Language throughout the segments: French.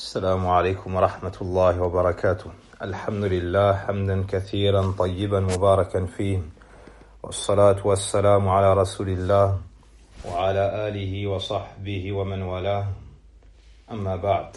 السلام عليكم ورحمة الله وبركاته. الحمد لله حمدا كثيرا طيبا مباركا فيه، والصلاة والسلام على رسول الله وعلى آله وصحبه ومن والاه. أما بعد.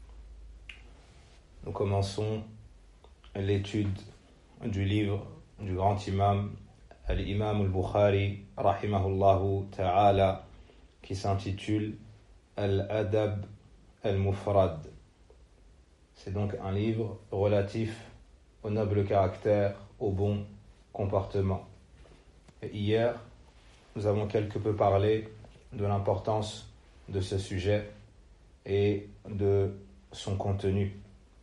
Nous commençons l'étude du livre du grand imam, l'imam al-Bukhari, rahimahullahu ta'ala, qui s'intitule Al-Adab al-Mufrad. C'est donc un livre relatif au noble caractère, au bon comportement. Et hier, nous avons quelque peu parlé de l'importance de ce sujet et de son contenu.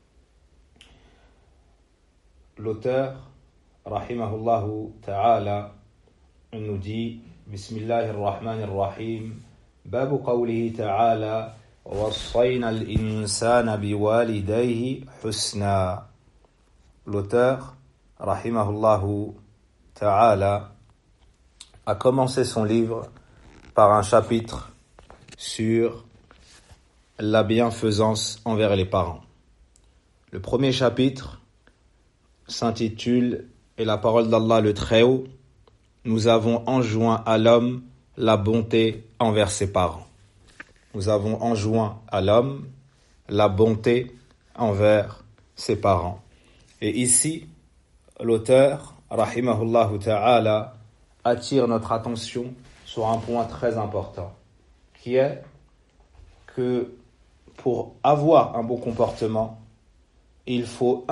L'auteur, rahimahullahu ta'ala, nous dit Bismillahirrahmanirrahim, Babu qawlihi ta'ala وَوَصَّيْنَا الْإِنسَانَ بِوَالِدَيْهِ حُسْنًا. L'auteur, rahimahullahu ta'ala, a commencé son livre par un chapitre sur la bienfaisance envers les parents. Le premier chapitre s'intitule « Et la parole d'Allah le Très-Haut, nous avons enjoint à l'homme la bonté envers ses parents. » Nous avons enjoint à l'homme la bonté envers ses parents. Et ici, l'auteur, rahimahullahu ta'ala, attire notre attention sur un point très important, qui est que pour avoir un bon comportement, il faut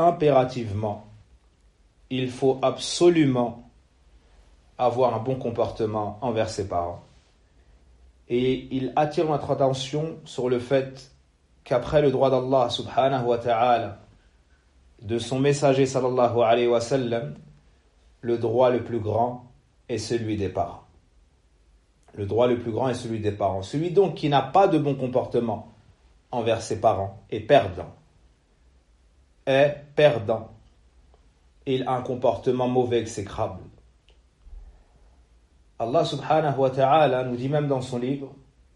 absolument avoir un bon comportement envers ses parents. Et il attire notre attention sur le fait qu'après le droit d'Allah subhanahu wa ta'ala, de son messager sallallahu alayhi wa sallam, le droit le plus grand est celui des parents. Le droit le plus grand est celui des parents. Celui donc qui n'a pas de bon comportement envers ses parents est perdant. Il a un comportement mauvais, exécrable. Allah subhanahu wa ta'ala nous dit même dans son livre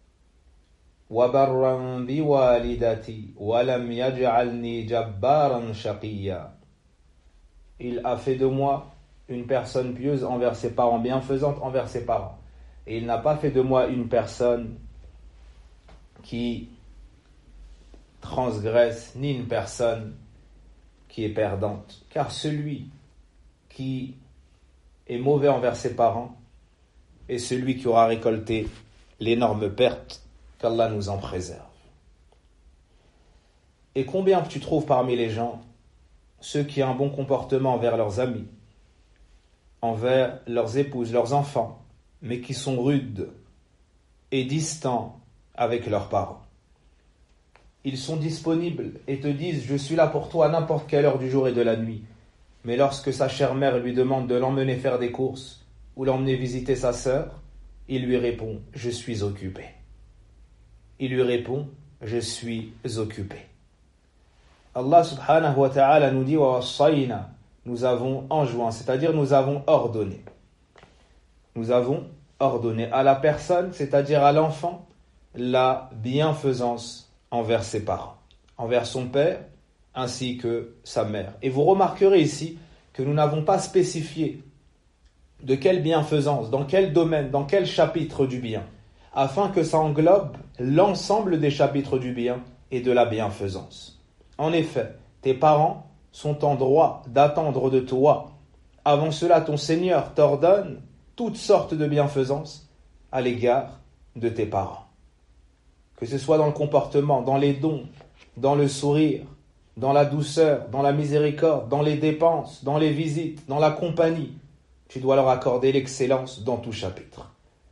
وَبَرًّا بِوَالِدَتِي وَلَمْ يَجْعَلْنِي جَبَّارًا شَقِيًّا. Il a fait de moi une personne pieuse envers ses parents, bienfaisante envers ses parents. Et il n'a pas fait de moi une personne qui transgresse, ni une personne qui est perdante. Car celui qui est mauvais envers ses parents est celui qui aura récolté l'énorme perte, qu'Allah nous en préserve. Et combien tu trouves parmi les gens ceux qui ont un bon comportement envers leurs amis, envers leurs épouses, leurs enfants, mais qui sont rudes et distants avec leurs parents. Ils sont disponibles et te disent « Je suis là pour toi à n'importe quelle heure du jour et de la nuit ». Mais lorsque sa chère mère lui demande de l'emmener faire des courses ou l'emmener visiter sa sœur, il lui répond « Je suis occupé ». Il lui répond « Je suis occupé ». Allah subhanahu wa ta'ala nous dit « Wa wassayna » nous avons enjoint, c'est-à-dire nous avons ordonné. Nous avons ordonné à la personne, c'est-à-dire à l'enfant, la bienfaisance envers ses parents, envers son père ainsi que sa mère. Et vous remarquerez ici que nous n'avons pas spécifié de quelle bienfaisance, dans quel domaine, dans quel chapitre du bien, afin que ça englobe l'ensemble des chapitres du bien et de la bienfaisance. En effet, tes parents sont en droit d'attendre de toi. Avant cela, ton Seigneur t'ordonne toutes sortes de bienfaisances à l'égard de tes parents. Que ce soit dans le comportement, dans les dons, dans le sourire, dans la douceur, dans la miséricorde, dans les dépenses, dans les visites, dans la compagnie, tu dois leur accorder l'excellence dans tout chapitre.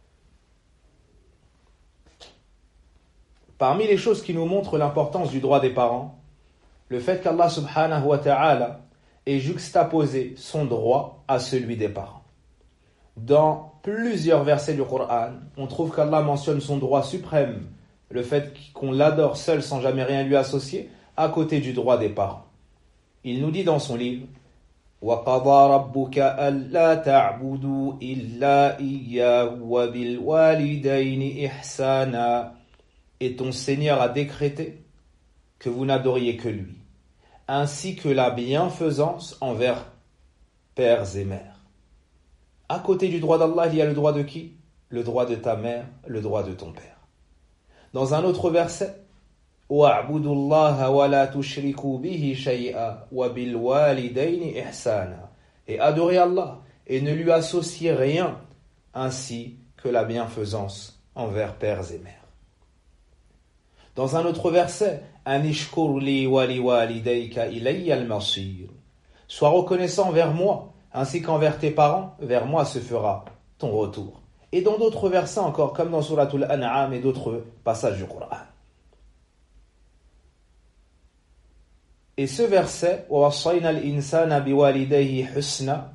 Parmi les choses qui nous montrent l'importance du droit des parents, le fait qu'Allah subhanahu wa ta'ala ait juxtaposé son droit à celui des parents. Dans plusieurs versets du Coran, on trouve qu'Allah mentionne son droit suprême, le fait qu'on l'adore seul sans jamais rien lui associer, à côté du droit des parents. Il nous dit dans son livre وَقَضَى رَبُّكَ أَلَّا تَعْبُدُوا إِلَّا إِيَّاهُ وَبِالْوَالِدَيْنِ إِحْسَانًا. Et ton Seigneur a décrété que vous n'adoriez que lui, ainsi que la bienfaisance envers pères et mères. À côté du droit d'Allah, il y a le droit de qui? Le droit de ta mère, le droit de ton père. Dans un autre verset, وَاعْبُدُوا اللَّهَ وَلَا تُشْرِكُوا بِهِ شَيْئًا وَبِالْوَالِدَيْنِ إِحْسَانًا. Et adorez Allah et ne lui associez rien, ainsi que la bienfaisance envers pères et mères. Dans un autre verset, Anishkur li wa liwalidayka ilayya al-masir. Sois reconnaissant envers moi, ainsi qu'envers tes parents, vers moi se fera ton retour. Et dans d'autres versets encore, comme dans Suratul An'am et d'autres passages du Coran. Et ce verset, وَوَصَّيْنَا الْإِنسَانَ بِوَالِدَيْهِ حُسْنًا,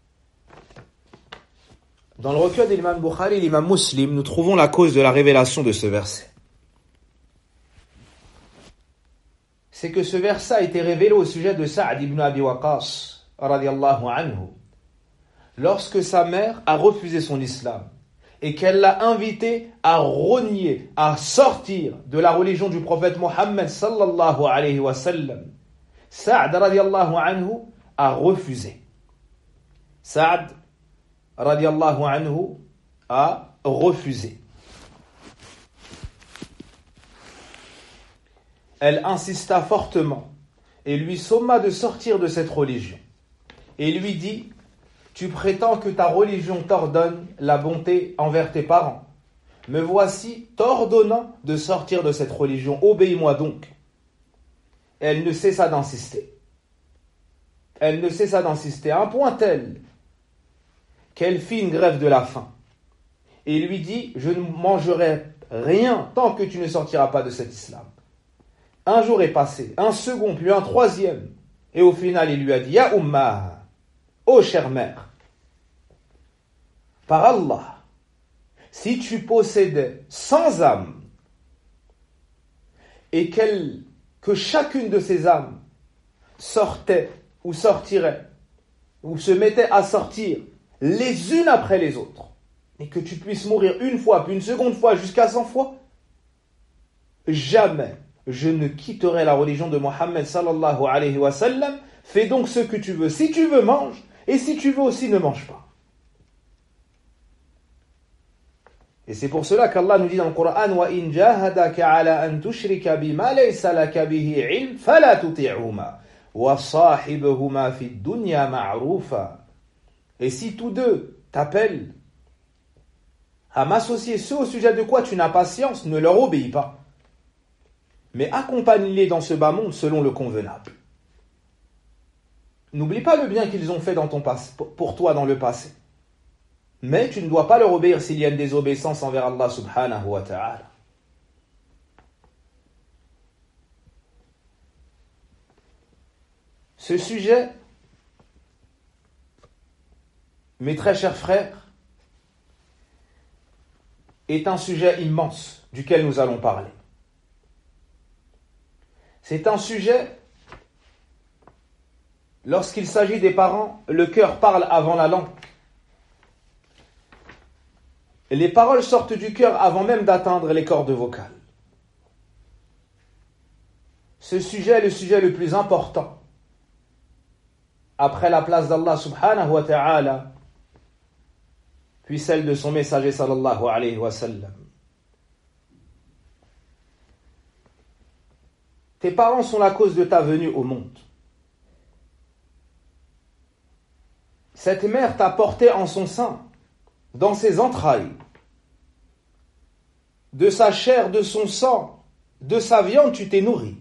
dans le recueil de l'imam Bukhari et l'imam Muslim, nous trouvons la cause de la révélation de ce verset. C'est que ce verset a été révélé au sujet de Sa'd ibn Abi Waqqas, radiyallahu anhu, lorsque sa mère a refusé son islam et qu'elle l'a invité à renier, à sortir de la religion du prophète Mohammed sallallahu alayhi wa sallam. Sa'd radiyallahu anhu a refusé. Sa'd radiyallahu anhu a refusé. Elle insista fortement et lui somma de sortir de cette religion. Et lui dit, tu prétends que ta religion t'ordonne la bonté envers tes parents. Me voici t'ordonnant de sortir de cette religion. Obéis-moi donc. Elle ne cessa d'insister. Elle ne cessa d'insister à un point tel qu'elle fit une grève de la faim. Et lui dit, je ne mangerai rien tant que tu ne sortiras pas de cet islam. Un jour est passé, un second, puis un troisième. Et au final, il lui a dit, Ya Ummah, ô chère mère, par Allah, si tu possédais 100 âmes et que chacune de ces âmes sortait ou sortirait ou se mettait à sortir les unes après les autres, et que tu puisses mourir une fois, puis une seconde fois, jusqu'à 100 fois, jamais je ne quitterai la religion de Mohammed sallallahu alayhi wa sallam. Fais donc ce que tu veux. Si tu veux, mange. Et si tu veux aussi, ne mange pas. Et c'est pour cela qu'Allah nous dit dans le Coran, وَإِنْ جَاهَدَكَ عَلَىٰ أَن تُشْرِكَ بِمَا لَيْسَ لَكَ بِهِ عِلْمٍ فَلَا تُطِعْهُمَا وَصَاحِبْهُمَا فِي الدُّنْيَا مَعْرُوفًا. Et si tous deux t'appellent à m'associer ce au sujet de quoi tu n'as pas science, ne leur obéis pas. Mais accompagne-les dans ce bas monde selon le convenable. N'oublie pas le bien qu'ils ont fait pour toi dans le passé. Mais tu ne dois pas leur obéir s'il y a une désobéissance envers Allah subhanahu wa ta'ala. Ce sujet, mes très chers frères, est un sujet immense duquel nous allons parler. C'est un sujet, lorsqu'il s'agit des parents, le cœur parle avant la langue. Et les paroles sortent du cœur avant même d'atteindre les cordes vocales. Ce sujet est le sujet le plus important, après la place d'Allah subhanahu wa ta'ala, puis celle de son messager sallallahu alayhi wa sallam. Tes parents sont la cause de ta venue au monde. Cette mère t'a porté en son sein, dans ses entrailles, de sa chair, de son sang, de sa viande, tu t'es nourri.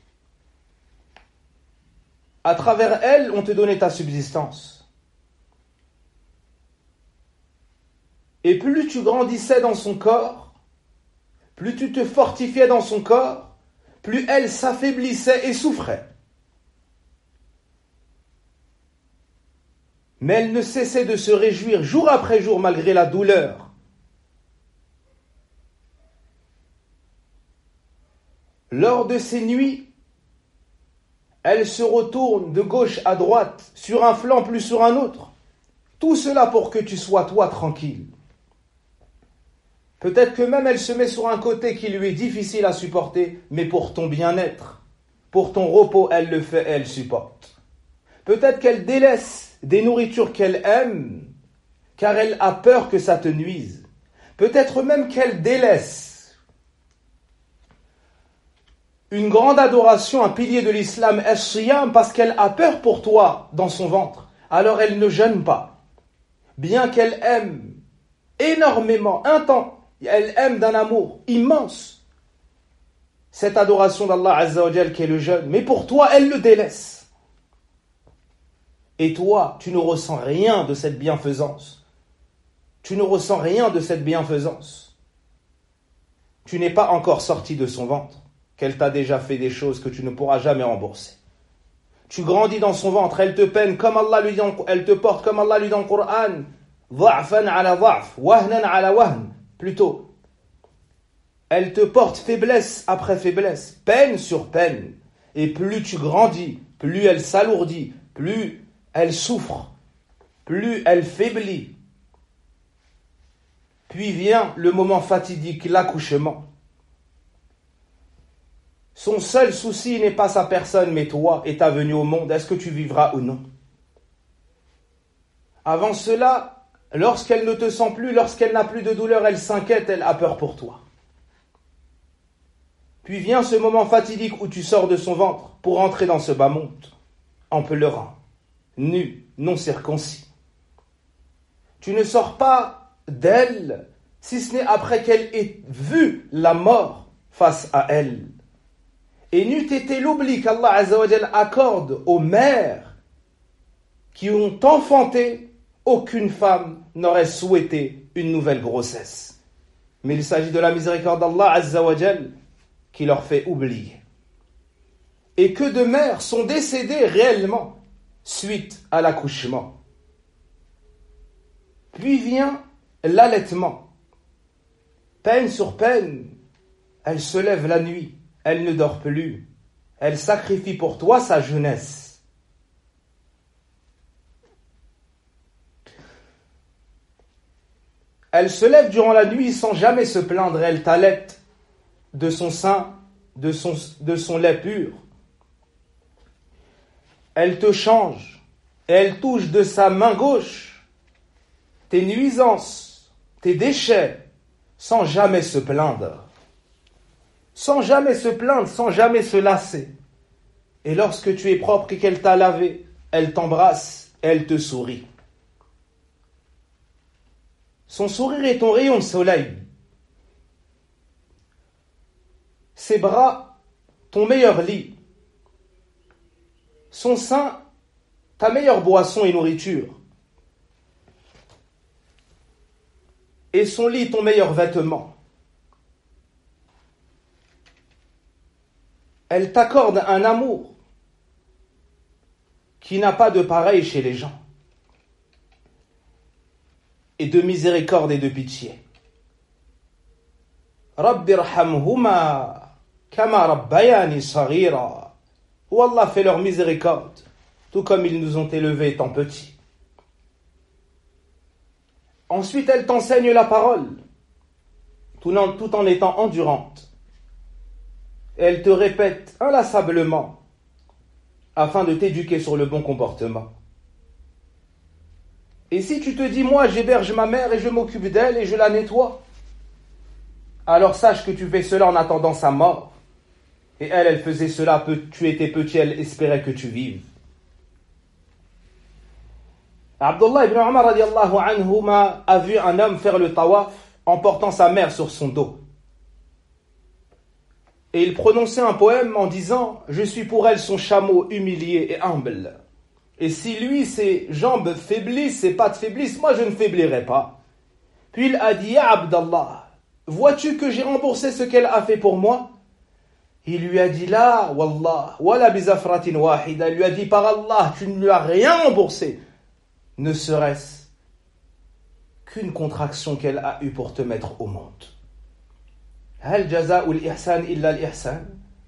À travers elle, on te donnait ta subsistance. Et plus tu grandissais dans son corps, plus tu te fortifiais dans son corps, plus elle s'affaiblissait et souffrait. Mais elle ne cessait de se réjouir jour après jour malgré la douleur. Lors de ces nuits, elle se retourne de gauche à droite, sur un flanc plus sur un autre. Tout cela pour que tu sois toi tranquille. Peut-être que même elle se met sur un côté qui lui est difficile à supporter, mais pour ton bien-être, Pour ton repos, elle le fait, elle supporte. Peut-être qu'elle délaisse des nourritures qu'elle aime, car elle a peur que ça te nuise. Peut-être même qu'elle délaisse une grande adoration, un pilier de l'islam, as-siyam, parce qu'elle a peur pour toi dans son ventre. Alors elle ne jeûne pas. Bien qu'elle aime énormément, elle aime d'un amour immense cette adoration d'Allah Azza wa Jal qui est le jeûne. Mais pour toi, elle le délaisse. Et toi, tu ne ressens rien de cette bienfaisance. Tu ne ressens rien de cette bienfaisance. Tu n'es pas encore sorti de son ventre, qu'elle t'a déjà fait des choses que tu ne pourras jamais rembourser. Tu grandis dans son ventre, elle te peine comme Allah lui dit, elle te porte comme Allah lui dit dans le Coran, dha'fan ala dha'f, wahnan ala wahn, plutôt. Elle te porte faiblesse après faiblesse, peine sur peine. Et plus tu grandis, plus elle s'alourdit, plus elle souffre, plus elle faiblit. Puis vient le moment fatidique, l'accouchement. Son seul souci n'est pas sa personne, mais toi et ta venue au monde. Est-ce que tu vivras ou non? Avant cela, lorsqu'elle ne te sent plus, lorsqu'elle n'a plus de douleur, elle s'inquiète, elle a peur pour toi. Puis vient ce moment fatidique où tu sors de son ventre pour entrer dans ce bas monde, en pleurant, nu, non circoncis. Tu ne sors pas d'elle, si ce n'est après qu'elle ait vu la mort face à elle. Et n'eût été l'oubli qu'Allah Azza wa Jal accorde aux mères qui ont enfanté, aucune femme n'aurait souhaité une nouvelle grossesse. Mais il s'agit de la miséricorde d'Allah Azza wa Jal qui leur fait oublier. Et que de mères sont décédées réellement suite à l'accouchement. Puis vient l'allaitement. Peine sur peine, elle se lève la nuit, elle ne dort plus, elle sacrifie pour toi sa jeunesse. Elle se lève durant la nuit sans jamais se plaindre, elle t'allaite de son sein, de son lait pur. Elle te change, et elle touche de sa main gauche tes nuisances, tes déchets, sans jamais se plaindre. Sans jamais se plaindre, sans jamais se lasser. Et lorsque tu es propre et qu'elle t'a lavé, elle t'embrasse, elle te sourit. Son sourire est ton rayon de soleil. Ses bras, ton meilleur lit. Son sein, ta meilleure boisson et nourriture. Et son lit, ton meilleur vêtement. Elle t'accorde un amour qui n'a pas de pareil chez les gens. Et de miséricorde et de pitié. Rabbi irhamhuma kama rabbayani saghira. Où Allah fait leur miséricorde, tout comme ils nous ont élevés étant petits. Ensuite, elle t'enseigne la parole, tout en étant endurante. Elle te répète inlassablement, afin de t'éduquer sur le bon comportement. Et si tu te dis, moi j'héberge ma mère et je m'occupe d'elle et je la nettoie, alors sache que tu fais cela en attendant sa mort. Et elle faisait cela, tu étais petit, elle espérait que tu vives. Abdullah ibn Umar radiallahu anhuma a vu un homme faire le tawaf en portant sa mère sur son dos. Et il prononçait un poème en disant « Je suis pour elle son chameau humilié et humble. Et si lui, ses jambes faiblissent, ses pattes faiblissent, moi je ne faiblirai pas. » Puis il a dit « Ya Abdallah, vois-tu que j'ai remboursé ce qu'elle a fait pour moi ?» Il lui a dit « La, wallah, wala bizafratin wahida. » Il lui a dit « Par Allah, tu ne lui as rien remboursé, ne serait-ce qu'une contraction qu'elle a eue pour te mettre au monde. » Hal jaza'ul ihsan illa al-ihsan.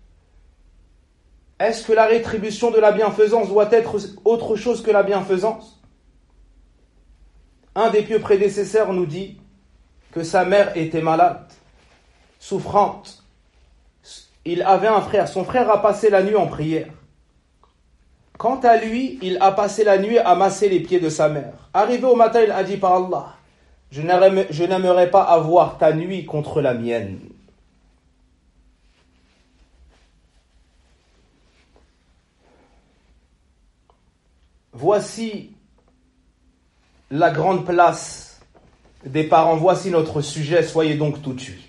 Est-ce que la rétribution de la bienfaisance doit être autre chose que la bienfaisance? Un des pieux prédécesseurs nous dit que sa mère était malade, souffrante, il avait un frère. Son frère a passé la nuit en prière. Quant à lui, il a passé la nuit à masser les pieds de sa mère. Arrivé au matin, il a dit par Allah, je n'aimerais pas avoir ta nuit contre la mienne. Voici la grande place des parents. Voici notre sujet, soyez donc tout de suite.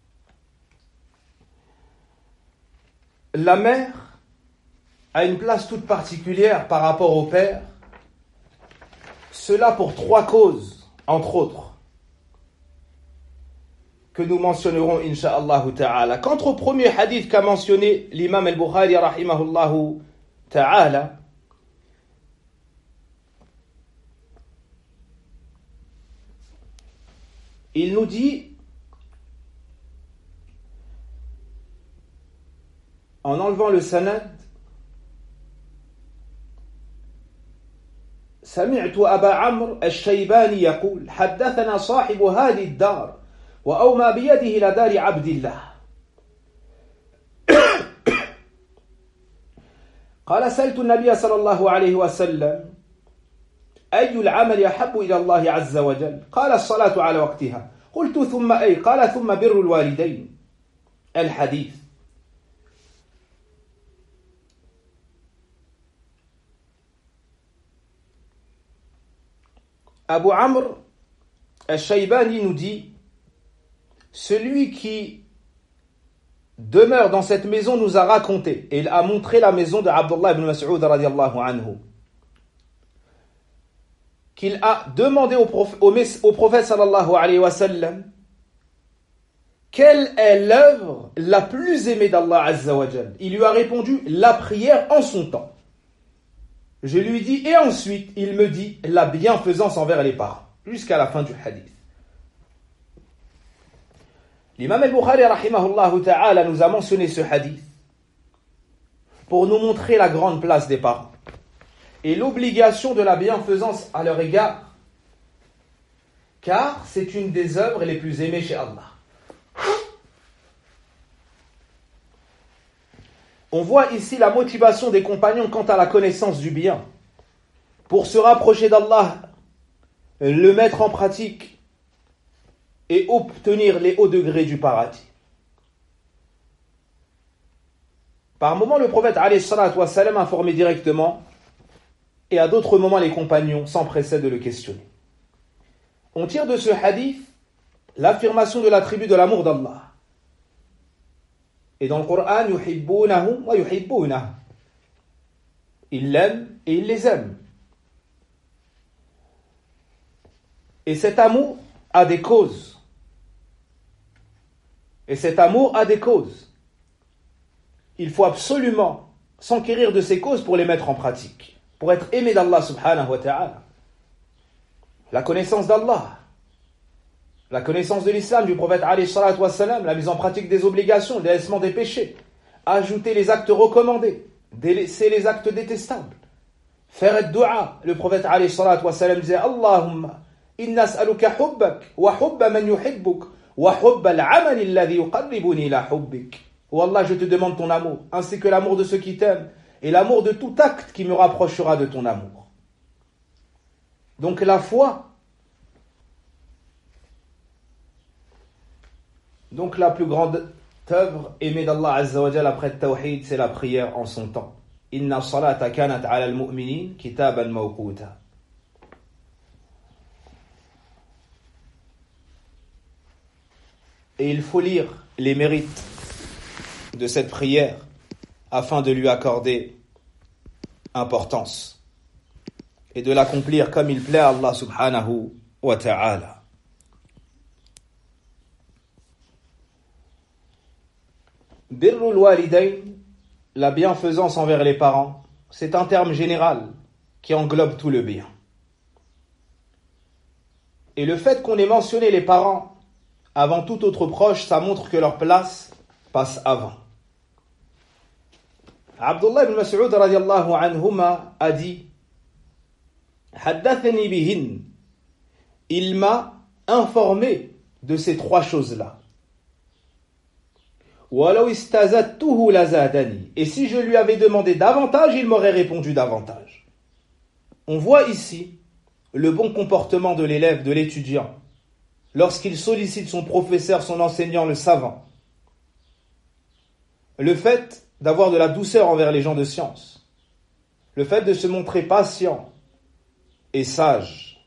La mère a une place toute particulière par rapport au père. Cela pour 3 causes, entre autres, que nous mentionnerons, incha'Allah ta'ala. Quant au premier hadith qu'a mentionné l'imam al-Bukhari, rahimahullahu ta'ala, il nous dit, en enlevant le sanad, سمعت أبا عمرو الشيباني يقول حدثنا صاحب هذه الدار وأومى بيده إلى دار عبد الله قال سألت النبي صلى الله عليه وسلم أي العمل أحب إلى الله عز وجل قال الصلاة على وقتها قلت ثم أي قال ثم بر الوالدين الحديث. Abu Amr al-Shaybani nous dit, celui qui demeure dans cette maison nous a raconté, et il a montré la maison de Abdullah ibn Mas'ud radiyallahu anhu, qu'il a demandé au prophète sallallahu alayhi wa sallam quelle est l'œuvre la plus aimée d'Allah azza wa jal. Il lui a répondu la prière en son temps. Je lui dis, et ensuite, il me dit la bienfaisance envers les parents, jusqu'à la fin du hadith. L'imam al-Bukhari, rahimahullah ta'ala, nous a mentionné ce hadith pour nous montrer la grande place des parents et l'obligation de la bienfaisance à leur égard, car c'est une des œuvres les plus aimées chez Allah. On voit ici la motivation des compagnons quant à la connaissance du bien. Pour se rapprocher d'Allah, le mettre en pratique et obtenir les hauts degrés du paradis. Par moments, le prophète alayhi salatu wa salam informait directement, et à d'autres moments, les compagnons s'empressaient de le questionner. On tire de ce hadith l'affirmation de l'attribut de l'amour d'Allah. Et dans le Coran, yuhibbunahum wa yuhibbunah. Ils l'aiment et ils les aiment. Et cet amour a des causes. Et cet amour a des causes. Il faut absolument s'enquérir de ces causes pour les mettre en pratique, pour être aimé d'Allah subhanahu wa ta'ala. La connaissance d'Allah, la connaissance de l'islam, du prophète alayhi salatu wa salam, la mise en pratique des obligations, le délaissement des péchés, ajouter les actes recommandés, délaisser les actes détestables, faire le dua. Le prophète alayhi salatu wa salam disait Allahumma inna as'aluka hubbak wa hubba man yuhibbuk wa hubba al-amal alladhi yuqarribuni ila hubbik. Oh Allah, je te demande ton amour, ainsi que l'amour de ceux qui t'aiment et l'amour de tout acte qui me rapprochera de ton amour. Donc la foi, donc la plus grande œuvre aimée d'Allah Azza wa Jalla après le tawhid, c'est la prière en son temps. Inna salata kanat ala al-mu'minin kitaban mawquta. Et il faut lire les mérites de cette prière afin de lui accorder importance et de l'accomplir comme il plaît à Allah subhanahu wa ta'ala. Birrul walidayn, la bienfaisance envers les parents, c'est un terme général qui englobe tout le bien. Et le fait qu'on ait mentionné les parents avant tout autre proche, ça montre que leur place passe avant. Abdullah ibn Mas'ud radiyallahu anhuma a dit Haddathani bihin, il m'a informé de ces 3 choses-là. وَلَوْ اسْتَزَدْتُهُ لَزَادَنِي. Et si je lui avais demandé davantage, il m'aurait répondu davantage. On voit ici le bon comportement de l'élève, de l'étudiant, lorsqu'il sollicite son professeur, son enseignant, le savant. Le fait d'avoir de la douceur envers les gens de science, le fait de se montrer patient et sage.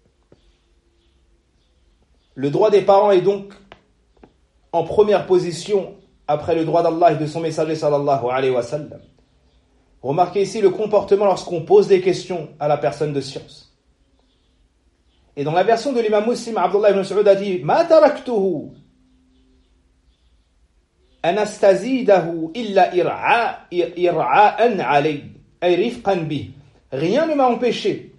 Le droit des parents est donc en première position après le droit d'Allah et de son messager sallallahu alayhi wa sallam. Remarquez ici le comportement lorsqu'on pose des questions à la personne de science. Et dans la version de l'imam Muslim, Abdullah ibn Mas'ud a dit Ma taraktuhu anastazidahu illa ir'a'an alay ay rifqan bih. Rien ne m'a empêché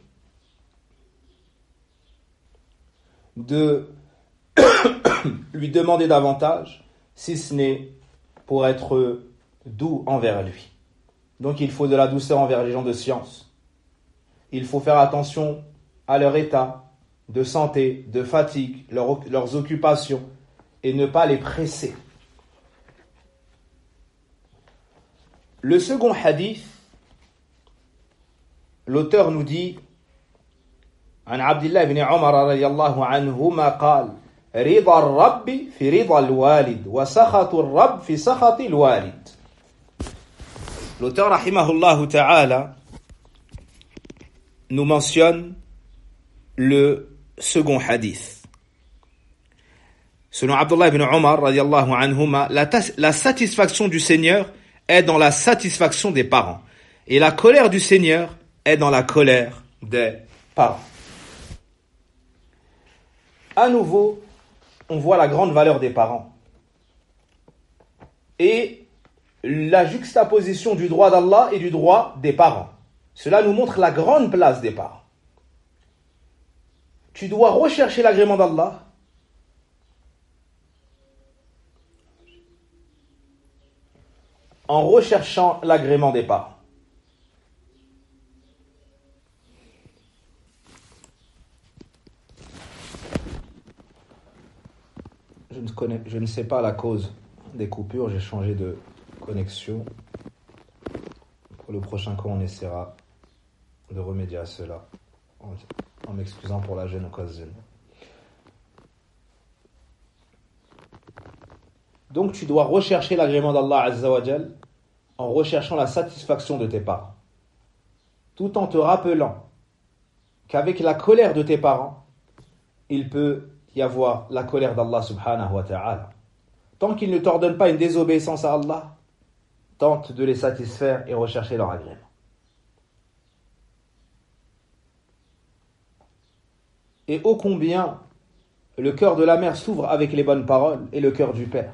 de lui demander davantage, si ce n'est pour être doux envers lui. Donc il faut de la douceur envers les gens de science. Il faut faire attention à leur état de santé, de fatigue, leurs occupations, et ne pas les presser. Le second hadith, l'auteur nous dit عن عبد الله بن عمر رضي الله عنهما قال رضا الرب في رضا الوالد وسخط الرب في سخط الوالد. L'auteur rahimahullah ta'ala nous mentionne le second hadith. Selon Abdullah ibn Umar radiyallahu anhuma, la satisfaction du Seigneur est dans la satisfaction des parents et la colère du Seigneur est dans la colère des parents. À nouveau, on voit la grande valeur des parents et la juxtaposition du droit d'Allah et du droit des parents. Cela nous montre la grande place des parents. Tu dois rechercher l'agrément d'Allah en recherchant l'agrément des parents. Je ne sais pas la cause des coupures, j'ai changé de connexion. Pour le prochain cours, on essaiera de remédier à cela en m'excusant pour la gêne occasionnelle. Donc tu dois rechercher l'agrément d'Allah Azza wa Jal en recherchant la satisfaction de tes parents, tout en te rappelant qu'avec la colère de tes parents, il peut y avoir la colère d'Allah subhanahu wa ta'ala. Tant qu'ils ne t'ordonnent pas une désobéissance à Allah, tente de les satisfaire et rechercher leur agrément. Et ô combien le cœur de la mère s'ouvre avec les bonnes paroles et le cœur du père.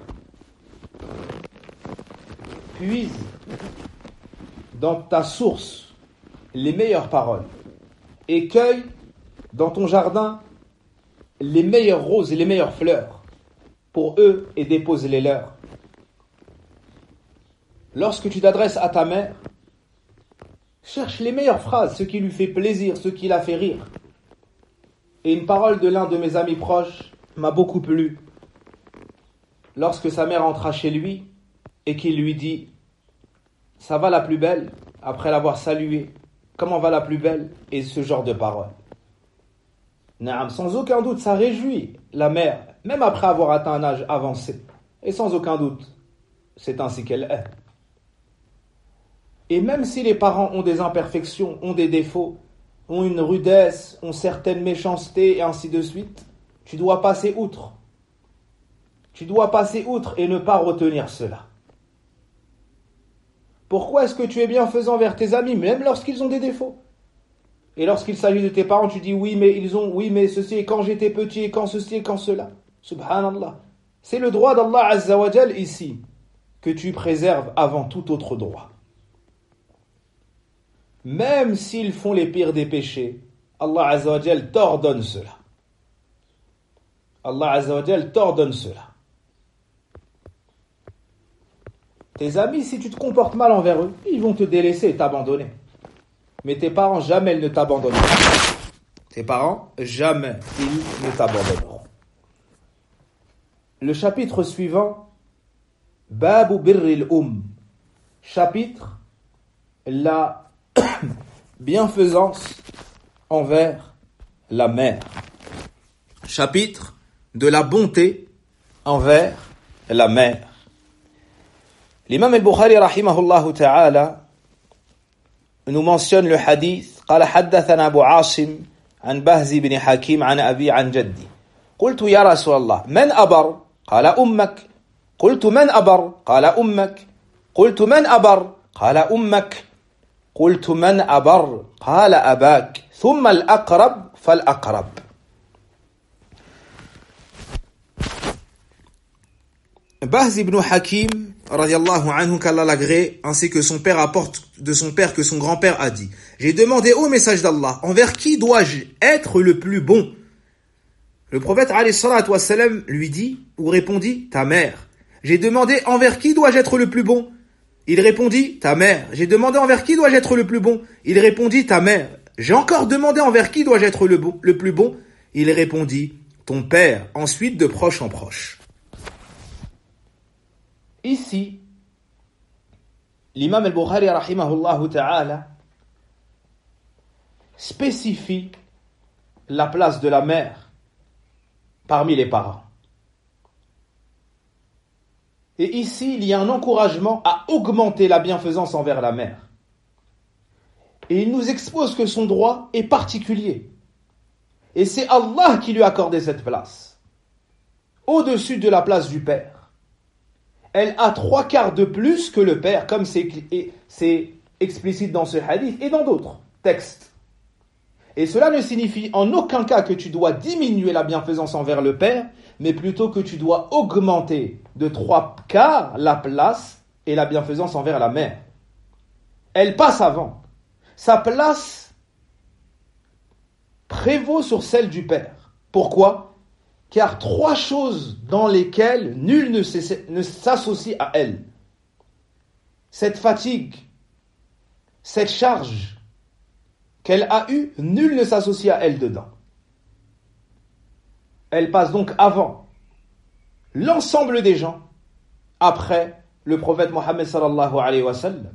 Puise dans ta source les meilleures paroles et cueille dans ton jardin les meilleures roses et les meilleures fleurs pour eux et dépose les leurs. Lorsque tu t'adresses à ta mère, cherche les meilleures phrases, ce qui lui fait plaisir, ce qui la fait rire. Et une parole de l'un de mes amis proches m'a beaucoup plu. Lorsque sa mère entra chez lui et qu'il lui dit « Ça va la plus belle ?» après l'avoir saluée. « Comment va la plus belle ?» Et ce genre de parole. Naam, sans aucun doute, ça réjouit la mère, même après avoir atteint un âge avancé. Et sans aucun doute, c'est ainsi qu'elle est. Et même si les parents ont des imperfections, ont des défauts, ont une rudesse, ont certaines méchancetés et ainsi de suite, tu dois passer outre. Tu dois passer outre et ne pas retenir cela. Pourquoi est-ce que tu es bienfaisant vers tes amis, même lorsqu'ils ont des défauts ? Et lorsqu'il s'agit de tes parents, tu dis oui mais ceci et quand j'étais petit et quand ceci et quand cela. Subhanallah. C'est le droit d'Allah Azza wa Jal ici que tu préserves avant tout autre droit. Même s'ils font les pires des péchés, Allah Azza wa Jal t'ordonne cela. Allah Azza wa Jal t'ordonne cela. Tes amis, si tu te comportes mal envers eux, ils vont te délaisser et t'abandonner. Mais tes parents, jamais ils ne t'abandonneront. Tes parents, jamais ils ne t'abandonneront. Le chapitre suivant Babu birril chapitre la bienfaisance envers la mère. Chapitre de la bonté envers la mère. L'imam al-Bukhari rahimahullah ta'ala nous mentionne le hadith قال حدثنا أبو عاصم عن بهز بن حكيم عن أبي عن جدي قلت يا رسول الله من أبر قال أمك قلت من أبر قال أمك قلت من أبر قال أمك قلت من أبر قال أباك ثم الأقرب فالأقرب. Bahz ibn Hakim, radiallahu anhu, qu'Allah l'agrée, ainsi que son père apporte de son père que son grand-père a dit: j'ai demandé au message d'Allah, envers qui dois-je être le plus bon? Le prophète alayhi salatu wassalam lui dit, ou répondit, ta mère. J'ai demandé envers qui dois-je être le plus bon? Il répondit, ta mère. J'ai demandé envers qui dois-je être le plus bon? Il répondit, ta mère. J'ai encore demandé envers qui dois-je être le plus bon? Il répondit, ton père. Ensuite, de proche en proche. Ici, l'imam al-Bukhari rahimahullah ta'ala spécifie la place de la mère parmi les parents. Et ici, il y a un encouragement à augmenter la bienfaisance envers la mère. Et il nous expose que son droit est particulier. Et c'est Allah qui lui a accordé cette place, au-dessus de la place du père. Elle a 3/4 de plus que le père, comme c'est explicite dans ce hadith et dans d'autres textes. Et cela ne signifie en aucun cas que tu dois diminuer la bienfaisance envers le père, mais plutôt que tu dois augmenter de 3/4 la place et la bienfaisance envers la mère. Elle passe avant. Sa place prévaut sur celle du père. Pourquoi ? Car 3 choses dans lesquelles nul ne s'associe à elle. Cette fatigue, cette charge qu'elle a eue, nul ne s'associe à elle dedans. Elle passe donc avant l'ensemble des gens, après le prophète Mohammed sallallahu alayhi wa sallam.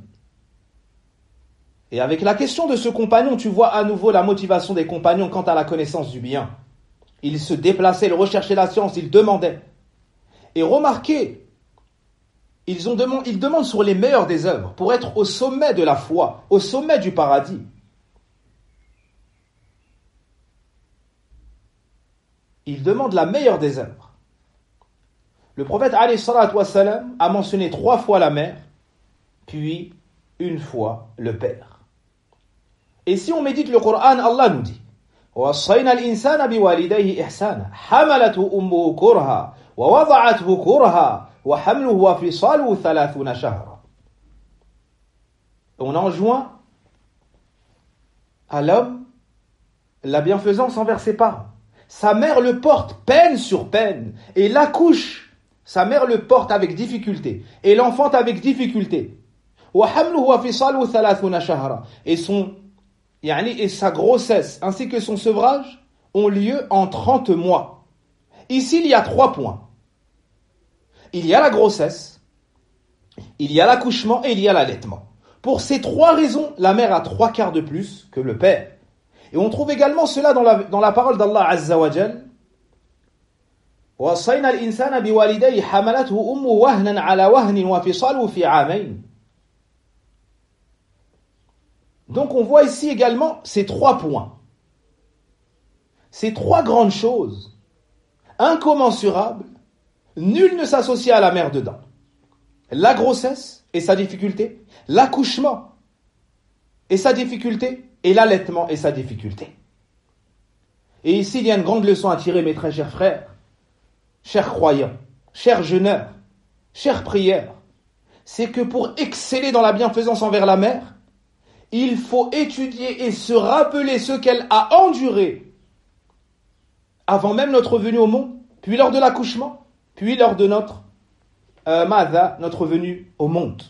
Et avec la question de ce compagnon, tu vois à nouveau la motivation des compagnons quant à la connaissance du bien. Ils se déplaçaient, ils recherchaient la science, ils demandaient. Et remarquez, ils demandent sur les meilleures des œuvres pour être au sommet de la foi, au sommet du paradis. Ils demandent la meilleure des œuvres. Le prophète alayhi salatu wassalam a mentionné 3 fois la mère, puis 1 fois le père. Et si on médite le Coran, Allah nous dit: وَوَصَّيْنَا الْإِنسَانَ بِوَالِدَيْهِ إِحْسَانًا حَمَلَتْهُ أُمُّهُ كُرْهًا وَوَضَعَتْهُ كُرْهًا وَحَمْلُهُ وَفِصَالُهُ 30 شهرا. On enjoint à l'homme la bienfaisance envers ses parents. Sa mère le porte peine sur peine et l'accouche. Sa mère le porte avec difficulté et l'enfante avec difficulté. وَحَمْلُهُ وَفِصَالُهُ 30 شهرا. Et sa grossesse ainsi que son sevrage ont lieu en 30 mois. Ici, il y a 3 points. Il y a la grossesse, il y a l'accouchement et il y a l'allaitement. Pour ces 3 raisons, la mère a 3/4 de plus que le père. Et on trouve également cela dans la parole d'Allah Azza wa Jal. وَوَصَّيْنَا الْإِنسَانَ بِوَالِدَيْهِ حَمَلَتْهُ أُمُّهُ وَهْنًا عَلَى وَهْنٍ وَفِصَالُهُ فِي عَامَيْنِ. Donc on voit ici également ces 3 points. Ces 3 grandes choses, incommensurables, nul ne s'associe à la mère dedans. La grossesse et sa difficulté, l'accouchement et sa difficulté, et l'allaitement et sa difficulté. Et ici, il y a une grande leçon à tirer, mes très chers frères, chers croyants, chers jeûneurs, chères prières. C'est que pour exceller dans la bienfaisance envers la mère, il faut étudier et se rappeler ce qu'elle a enduré avant même notre venue au monde, puis lors de l'accouchement, puis lors de notre venue au monde.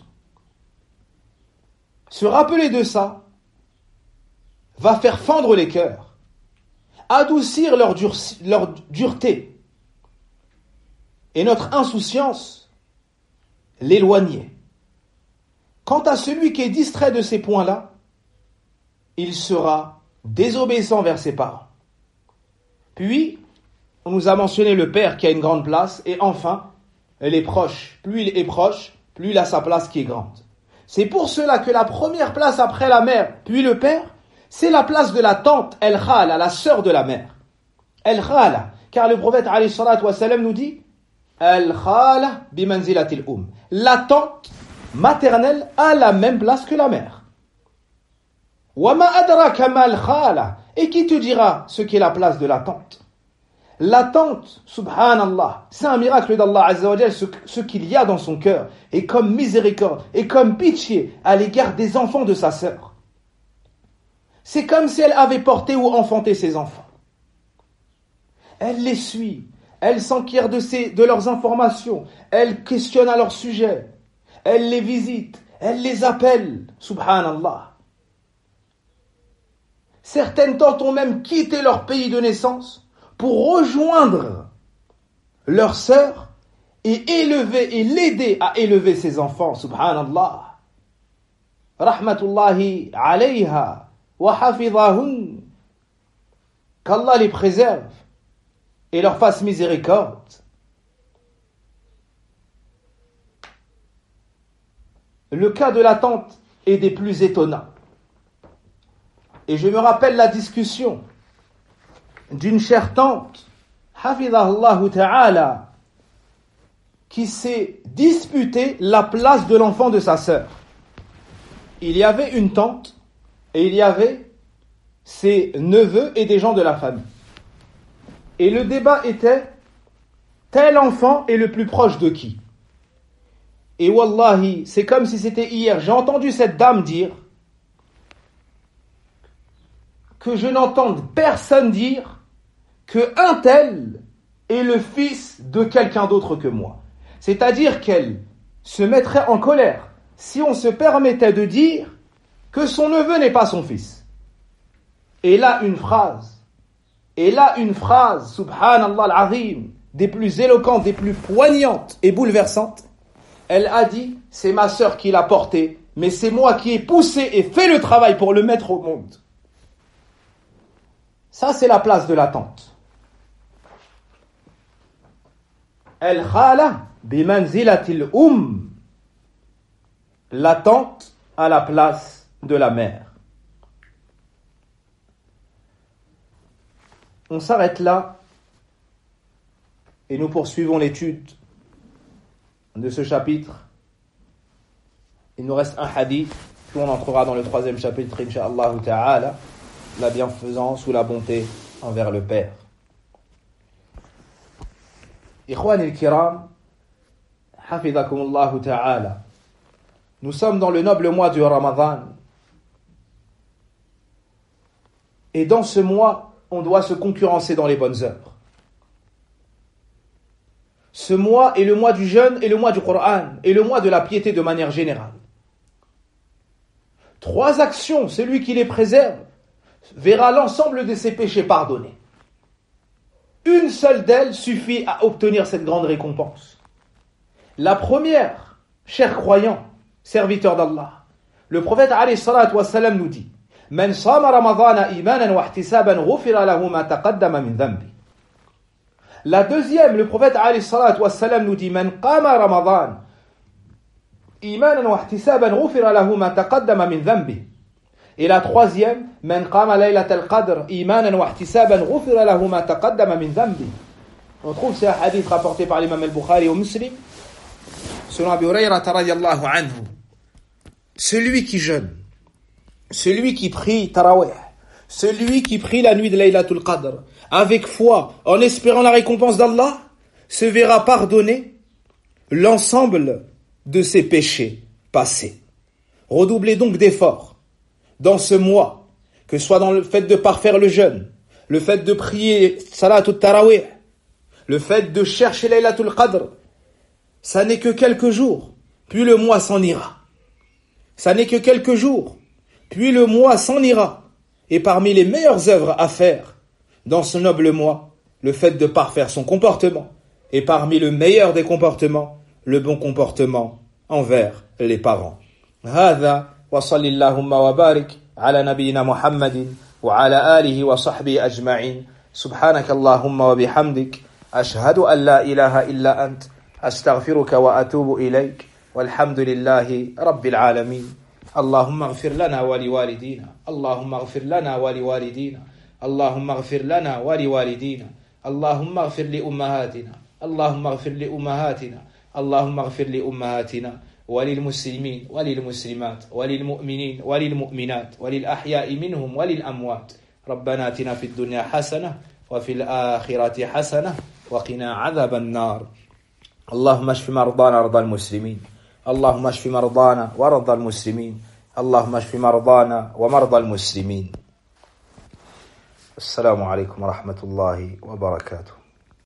Se rappeler de ça va faire fendre les cœurs, adoucir leur dureté et notre insouciance l'éloigner. Quant à celui qui est distrait de ces points-là, il sera désobéissant vers ses parents. Puis, on nous a mentionné le père qui a une grande place, et enfin, les proches. Plus il est proche, plus il a sa place qui est grande. C'est pour cela que la première place après la mère, puis le père, c'est la place de la tante, el-khala, la sœur de la mère. El-khala, car le prophète alayhi salatu wa salam nous dit el-khala bimanzilatil la tante maternelle a la même place que la mère. Wa ma adraka ma el-khala, et qui te dira ce qu'est la place de la tante? La tante, subhanallah, c'est un miracle d'Allah Azza wa Jal, ce qu'il y a dans son cœur, et comme miséricorde, et comme pitié à l'égard des enfants de sa sœur. C'est comme si elle avait porté ou enfanté ses enfants. Elle les suit, elle s'enquiert de leurs informations, elle questionne à leur sujet, elle les visite, elle les appelle, subhanallah. Certaines tantes ont même quitté leur pays de naissance pour rejoindre leur sœur et élever et l'aider à élever ses enfants, subhanallah. Rahmatullahi alayha wa hafidhahun. Qu'Allah les préserve et leur fasse miséricorde. Le cas de la tante est des plus étonnants. Et je me rappelle la discussion d'une chère tante, hafidhahullah ta'ala, qui s'est disputée la place de l'enfant de sa sœur. Il y avait une tante et il y avait ses neveux et des gens de la famille. Et le débat était, tel enfant est le plus proche de qui? Et wallahi, c'est comme si c'était hier. J'ai entendu cette dame dire que je n'entende personne dire que un tel est le fils de quelqu'un d'autre que moi. C'est-à-dire qu'elle se mettrait en colère si on se permettait de dire que son neveu n'est pas son fils. Et là une phrase, subhanallah al-azim, des plus éloquentes, des plus poignantes et bouleversantes. Elle a dit, c'est ma sœur qui l'a porté, mais c'est moi qui ai poussé et fait le travail pour le mettre au monde. Ça, c'est la place de la tante. El-khala bimanzilatil la tante à la place de la mère. On s'arrête là et nous poursuivons l'étude de ce chapitre. Il nous reste un hadith, puis on entrera dans le 3e chapitre, incha'Allah ta'ala, la bienfaisance ou la bonté envers le Père. Ikhwani al-kiram, hafidhakumullah ta'ala, nous sommes dans le noble mois du Ramadan. Et dans ce mois, on doit se concurrencer dans les bonnes œuvres. Ce mois est le mois du jeûne et le mois du Coran et le mois de la piété de manière générale. 3 actions, celui qui les préserve verra l'ensemble de ses péchés pardonnés. Une seule d'elles suffit à obtenir cette grande récompense. La première, chers croyants, serviteurs d'Allah, le prophète alayhi salatu wa salam nous dit: Man sama ramadana imanan wa ihtisaban ghufira lahu ma taqaddama min dhanbi. La deuxième, le prophète alayhi salatu wa salam nous dit: Man qama ramadan imanan wa ihtisaban ghufira lahu ma taqaddama min dhanbi. Et la troisième, Man qama laylatal qadr imanan wa ihtisaban ghufira lahu ma taqaddama min dhanbi. On trouve ce hadith rapporté par l'imam al-Bukhari au Muslim, selon Abu Hurayrata radiyallahu anhu. Celui qui jeûne, celui qui prie Tarawih, celui qui prie la nuit de Laylatul Qadr, avec foi, en espérant la récompense d'Allah, se verra pardonner l'ensemble de ses péchés passés. Redoublez donc d'efforts dans ce mois, que ce soit dans le fait de parfaire le jeûne, le fait de prier Salatul Tarawih, le fait de chercher Laylatul Qadr. Ça n'est que quelques jours, puis le mois s'en ira. Ça n'est que quelques jours, puis le mois s'en ira. Et parmi les meilleures œuvres à faire dans ce noble mois, le fait de parfaire son comportement. Et parmi le meilleur des comportements, le bon comportement envers les parents. هذا وصل اللهم وبارك على نبينا محمد وعلى آله وصحبه أجمعين. سبحانك اللهم وبحمدك أشهد أن لا إله إلا أنت أستغفرك وأتوب إليك والحمد لله رب العالمين. اللهم اغفر لنا ولوالدينا، اللهم اغفر لنا ولوالدينا، اللهم اغفر لنا ولوالدينا، اللهم اغفر لأمهاتنا، اللهم اغفر لأمهاتنا، اللهم اغفر لأمهاتنا وللمسلمين وللمسلمات وللمؤمنين وللمؤمنات وللأحياء منهم وللأموات. ربنا آتنا في الدنيا حسنة وفي الآخرة حسنة وقنا عذاب النار. اللهم اشف مرضانا وارض المسلمين، اللهم اشف مرضانا وارض المسلمين، اللهم اشف مرضانا ومرضى المسلمين. السلام عليكم ورحمة الله وبركاته.